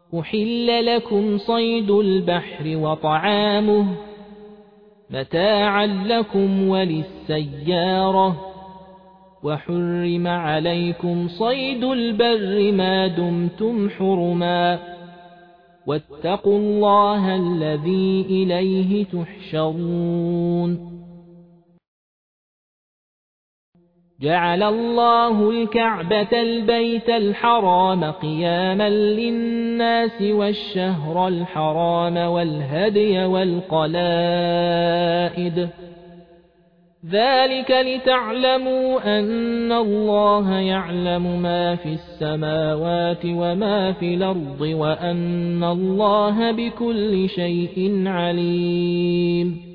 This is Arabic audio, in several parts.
أحل لكم صيد البحر وطعامه متاعا لكم وللسيارة وحرم عليكم صيد البر ما دمتم حرما واتقوا الله الذي إليه تحشرون جعل الله الكعبة البيت الحرام قياما للناس والشهر الحرام والهدي والقلائد ذلك لتعلموا أن الله يعلم ما في السماوات وما في الأرض وأن الله بكل شيء عليم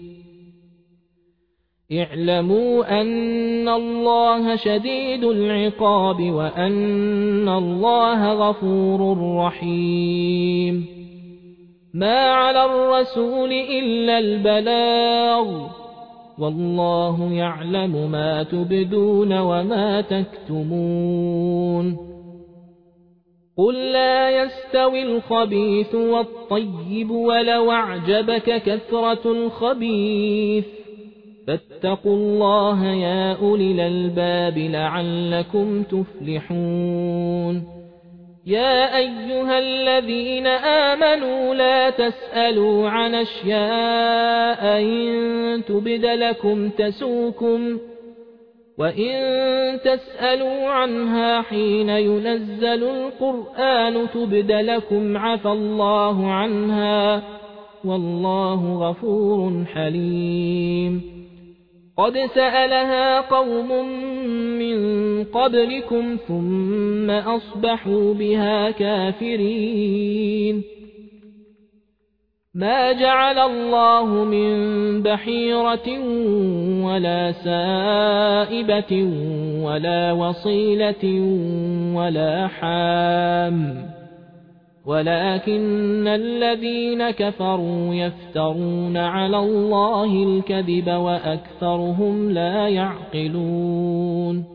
اعلموا أن الله شديد العقاب وأن الله غفور رحيم ما على الرسول إلا البلاغ والله يعلم ما تبدون وما تكتمون قل لا يستوي الخبيث والطيب ولو أعجبك كثرة الخبيث فاتقوا الله يا أولي الألباب لعلكم تفلحون يا أيها الذين آمنوا لا تسألوا عن أشياء إن تبد لكم تسوكم وإن تسألوا عنها حين ينزل القرآن تبد لكم عفى الله عنها والله غفور حليم قد سألها قوم من قبلكم ثم أصبحوا بها كافرين ما جعل الله من بحيرة ولا سائبة ولا وصيلة ولا حام ولكن الذين كفروا يفترون على الله الكذب وأكثرهم لا يعقلون